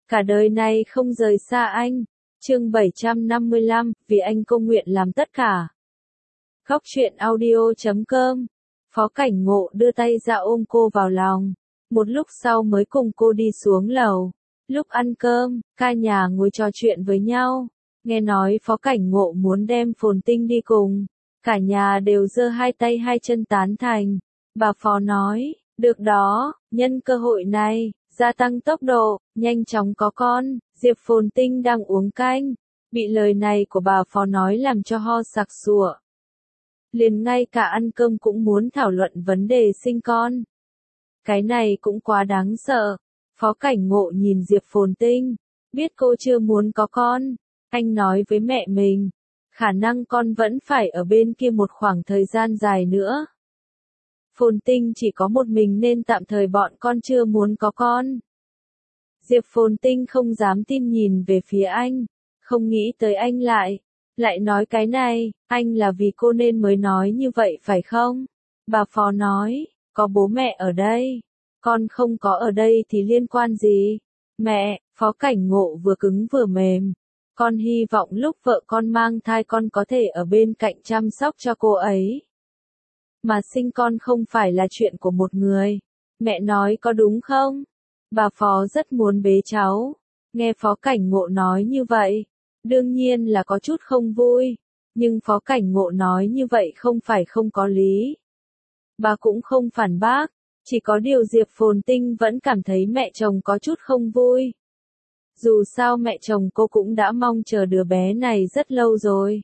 cả đời này không rời xa anh. Chương 755, vì anh cô nguyện làm tất cả. Góc truyện audio.com. Phó Cảnh Ngộ đưa tay ra ôm cô vào lòng. Một lúc sau mới cùng cô đi xuống lầu. Lúc ăn cơm, cả nhà ngồi trò chuyện với nhau. Nghe nói Phó Cảnh Ngộ muốn đem Phồn Tinh đi cùng. Cả nhà đều giơ hai tay hai chân tán thành. Bà Phó nói, được đó, nhân cơ hội này, gia tăng tốc độ, nhanh chóng có con. Diệp Phồn Tinh đang uống canh. Bị lời này của bà Phó nói làm cho ho sặc sụa. Liền ngay cả ăn cơm cũng muốn thảo luận vấn đề sinh con. Cái này cũng quá đáng sợ. Phó Cảnh Ngộ nhìn Diệp Phồn Tinh, biết cô chưa muốn có con. Anh nói với mẹ mình, khả năng con vẫn phải ở bên kia một khoảng thời gian dài nữa. Phồn Tinh chỉ có một mình nên tạm thời bọn con chưa muốn có con. Diệp Phồn Tinh không dám tin nhìn về phía anh, không nghĩ tới anh lại nói cái này, anh là vì cô nên mới nói như vậy phải không? Bà Phó nói, có bố mẹ ở đây, con không có ở đây thì liên quan gì? Mẹ, Phó Cảnh Ngộ vừa cứng vừa mềm. Con hy vọng lúc vợ con mang thai con có thể ở bên cạnh chăm sóc cho cô ấy. Mà sinh con không phải là chuyện của một người. Mẹ nói có đúng không? Bà Phó rất muốn bế cháu. Nghe Phó Cảnh Ngộ nói như vậy, đương nhiên là có chút không vui. Nhưng Phó Cảnh Ngộ nói như vậy không phải không có lý. Bà cũng không phản bác. Chỉ có điều Diệp Phồn Tinh vẫn cảm thấy mẹ chồng có chút không vui. Dù sao mẹ chồng cô cũng đã mong chờ đứa bé này rất lâu rồi.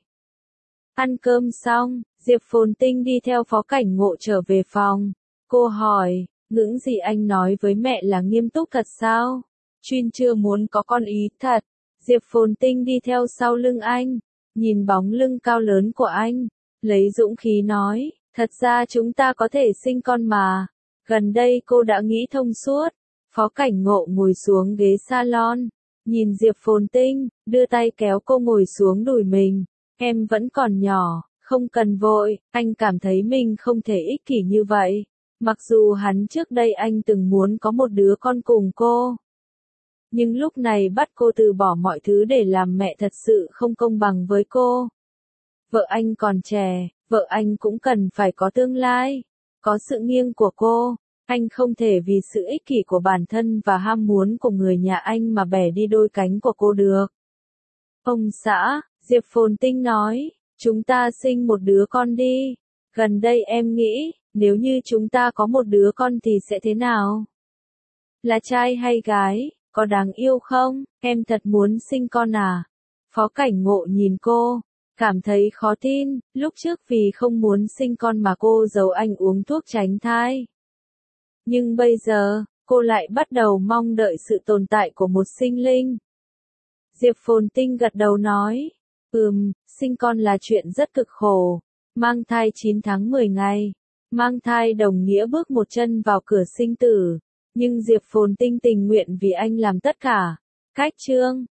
Ăn cơm xong, Diệp Phồn Tinh đi theo Phó Cảnh Ngộ trở về phòng. Cô hỏi, những gì anh nói với mẹ là nghiêm túc thật sao? Chuyên chưa muốn có con ý thật. Diệp Phồn Tinh đi theo sau lưng anh, nhìn bóng lưng cao lớn của anh, lấy dũng khí nói, thật ra chúng ta có thể sinh con mà. Gần đây cô đã nghĩ thông suốt. Phó Cảnh Ngộ ngồi xuống ghế salon, nhìn Diệp Phồn Tinh, đưa tay kéo cô ngồi xuống đùi mình. Em vẫn còn nhỏ, không cần vội, anh cảm thấy mình không thể ích kỷ như vậy. Mặc dù hắn trước đây anh từng muốn có một đứa con cùng cô. Nhưng lúc này bắt cô từ bỏ mọi thứ để làm mẹ thật sự không công bằng với cô. Vợ anh còn trẻ, vợ anh cũng cần phải có tương lai, có sự nghiêng của cô. Anh không thể vì sự ích kỷ của bản thân và ham muốn của người nhà anh mà bẻ đi đôi cánh của cô được. Ông xã, Diệp Phồn Tinh nói, chúng ta sinh một đứa con đi. Gần đây em nghĩ, nếu như chúng ta có một đứa con thì sẽ thế nào? Là trai hay gái, có đáng yêu không? Em thật muốn sinh con à? Phó Cảnh Ngộ nhìn cô, cảm thấy khó tin, lúc trước vì không muốn sinh con mà cô giấu anh uống thuốc tránh thai. Nhưng bây giờ, cô lại bắt đầu mong đợi sự tồn tại của một sinh linh. Diệp Phồn Tinh gật đầu nói, sinh con là chuyện rất cực khổ. Mang thai 9 tháng 10 ngày. Mang thai đồng nghĩa bước một chân vào cửa sinh tử. Nhưng Diệp Phồn Tinh tình nguyện vì anh làm tất cả. Cách chương